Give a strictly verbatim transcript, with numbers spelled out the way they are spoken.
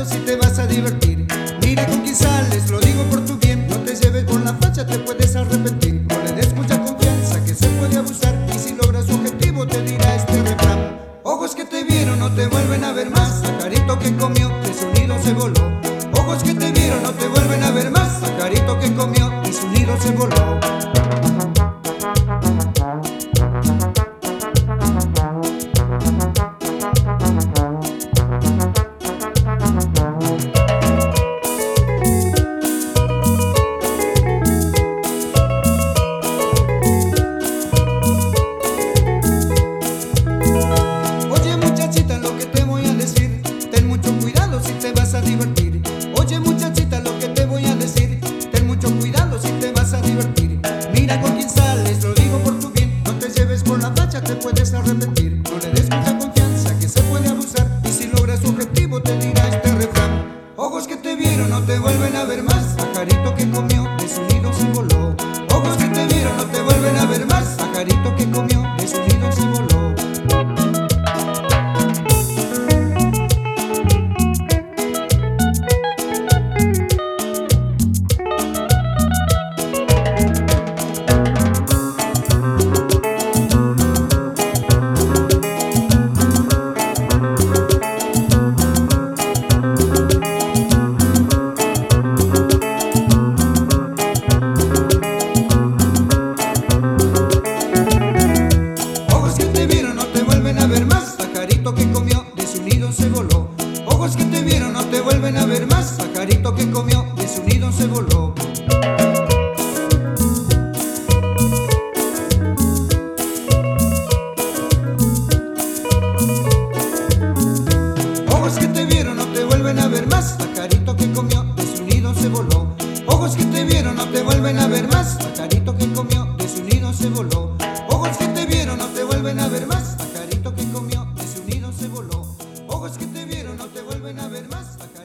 cuidado si te vas a divertir. Mira con quién sales, lo digo por tu bien. No te lleves por la facha, te puedes arrepentir. No le des mucha confianza, que se puede abusar. Y si logras su objetivo, te dirá este refrán: ojos que te vieron no te vuelven a ver más. Pajarito que comió, de su nido se voló. Ojos que te vieron no te vuelven a ver más. Pajarito que comió y su nido se voló. Oye muchachita, lo que te voy a decir, ten mucho cuidado si te vas a divertir. Oye muchachita, lo que te voy a decir, ten mucho cuidado si te vas a divertir. Mira con quién sales, lo digo por tu bien. No te lleves por la facha, te puedes arrepentir. No le des mucha confianza, que se puede abusar. Y si logras su objetivo, te dirá este refrán: ojos que te vieron no te vuelven a ver más. Pajarito que comió, de su nido se voló. Ojos que te vieron no te vuelven a ver más. Pajarito que comió, de su nido se voló. Pajarito que comió, de su nido se voló. Ojos que te vieron no te vuelven a ver más. Pajarito que comió, de su nido se voló. Ojos que te vieron no te vuelven a ver más. Pajarito que comió, de su nido se voló. Ojos que te vieron no te vuelven a ver más. Pajarito que comió, de su nido se voló. Ojos que te vieron no te vuelven a ver más. Pajarito que comió, de su nido se voló. Ojos que te vieron no te vuelven a ver más.